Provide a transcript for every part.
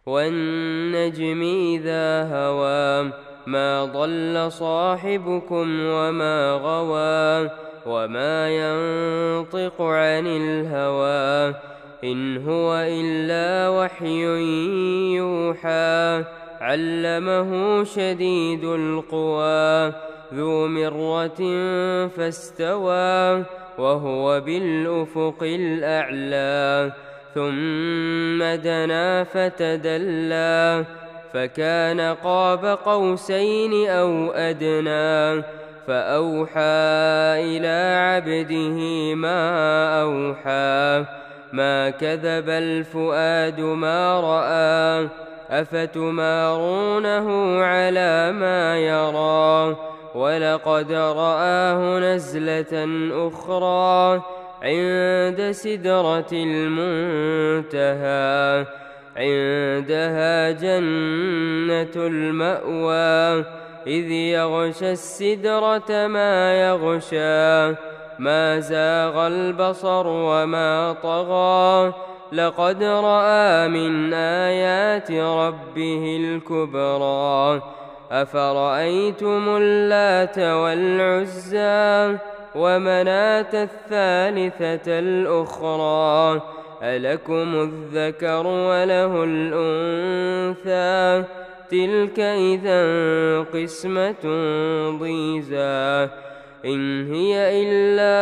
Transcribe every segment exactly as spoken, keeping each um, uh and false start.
والنجم إذا هوى ما ضل صاحبكم وما غوى وما ينطق عن الهوى إن هو إلا وحي يوحى علمه شديد القوى ذو مرة فاستوى وهو بالأفق الأعلى ثم دنا فتدلى فكان قاب قوسين أو أدنى فأوحى إلى عبده ما أوحى ما كذب الفؤاد ما رأى أفتمارونه على ما يرى ولقد رآه نزلة أخرى عند سدرة المنتهى عندها جنة المأوى إذ يغشى السدرة ما يغشى ما زاغ البصر وما طغى لقد رأى من آيات ربه الكبرى أفرأيتم اللات والعزى ومناة الثالثة الأخرى ألكم الذكر وله الأنثى تلك إذا قسمة ضيزى إن هي إلا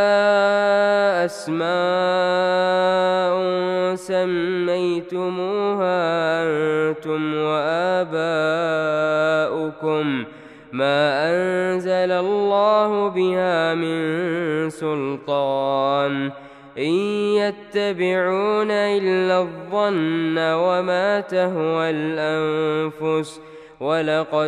أسماء سميتموها أنتم وآباؤكم ما أنزل الله بها من سلطان إن يتبعون إلا الظن وما تهوى الأنفس ولقد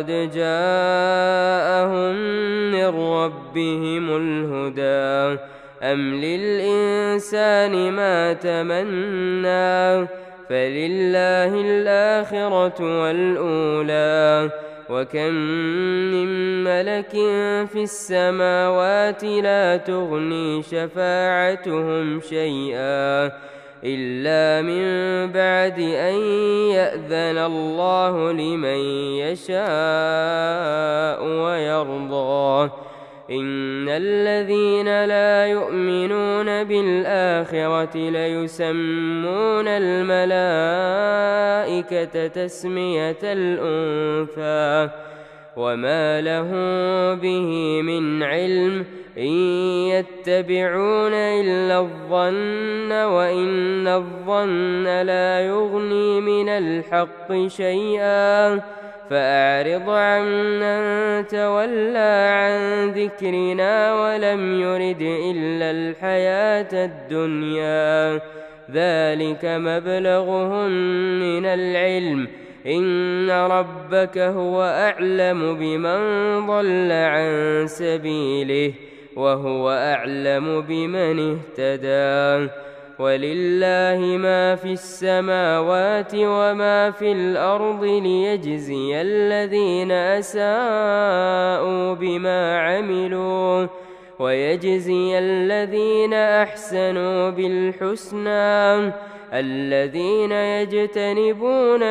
جاءهم من ربهم الهدى أم للإنسان ما تمنى فلله الآخرة والأولى وكم من ملك في السماوات لا تغني شفاعتهم شيئا إلا من بعد أن يأذن الله لمن يشاء ويرضى إن الذين لا يؤمنون بالآخرة ليسمون الملائكة تسمية الأنثى وما له به من علم إن يتبعون إلا الظن وإن الظن لا يغني من الحق شيئا فأعرض عمن تولى عن ذكرنا ولم يرد إلا الحياة الدنيا ذلك مبلغهم من العلم إن ربك هو أعلم بمن ضل عن سبيله وهو أعلم بمن اهتدى ولله ما في السماوات وما في الأرض ليجزي الذين أساءوا بما عملوا ويجزي الذين أحسنوا بالحسنى الذين يجتنبون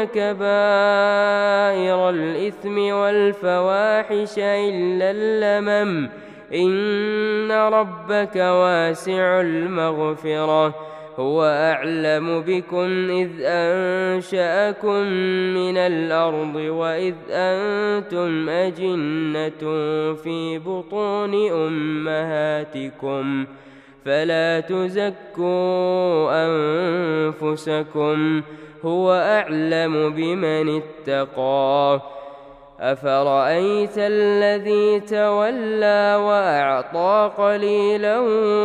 كبائر الإثم والفواحش إلا اللمم إن ربك واسع المغفرة هو أعلم بكم إذ أنشأكم من الأرض وإذ أنتم أجنة في بطون أمهاتكم فلا تزكوا أنفسكم هو أعلم بمن اتقى أفرأيت الذي تولى وأعطى قليلا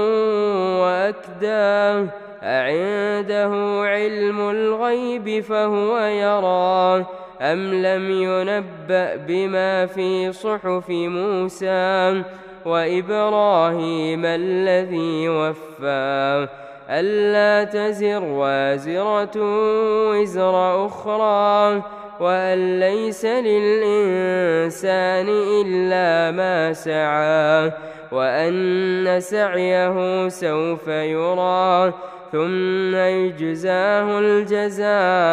وأكدى أعنده علم الغيب فهو يرى أم لم ينبأ بما في صحف موسى وإبراهيم الذي وفى ألا تزر وازرة وزر أخرى وأن ليس للإنسان إلا ما سعى وأن سعيه سوف يرى ثم يجزاه الجزاء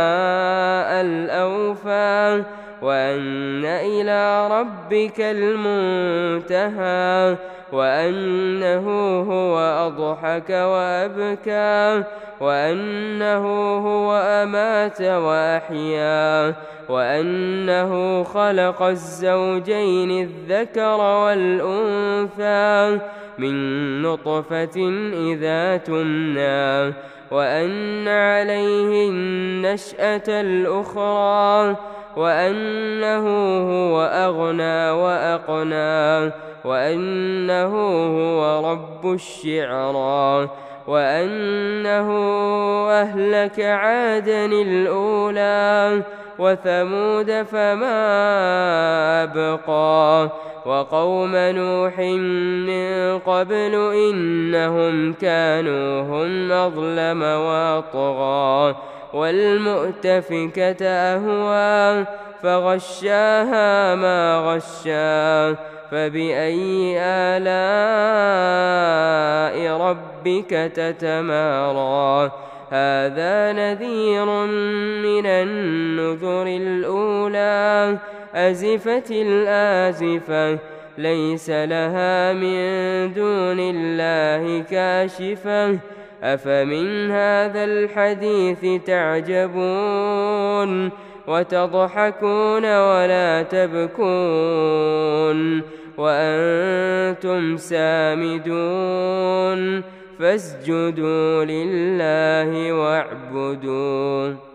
الأوفى وأن إلى ربك المنتهى وأنه هو أضحك وأبكى وأنه هو أمات وأحيا وأنه خلق الزوجين الذكر والأنثى من نطفة إذا تمنى وأن عليه النشأة الأخرى وأنه هو أغنى وأقنى وأنه هو رب الشعرى وأنه أهلك عادا الأولى وثمود فما أبقى وقوم نوح من قبل إنهم كانوا هم أظلم وأطغى والمؤتفكة أهوى فغشاها ما غشا فبأي آلاء ربك تتمارى هذا نذير من النذر الأولى أزفت الآزفة ليس لها من دون الله كاشفة أفمن هذا الحديث تعجبون وتضحكون ولا تبكون وأنتم سامدون فاسجدوا لله واعبدوا.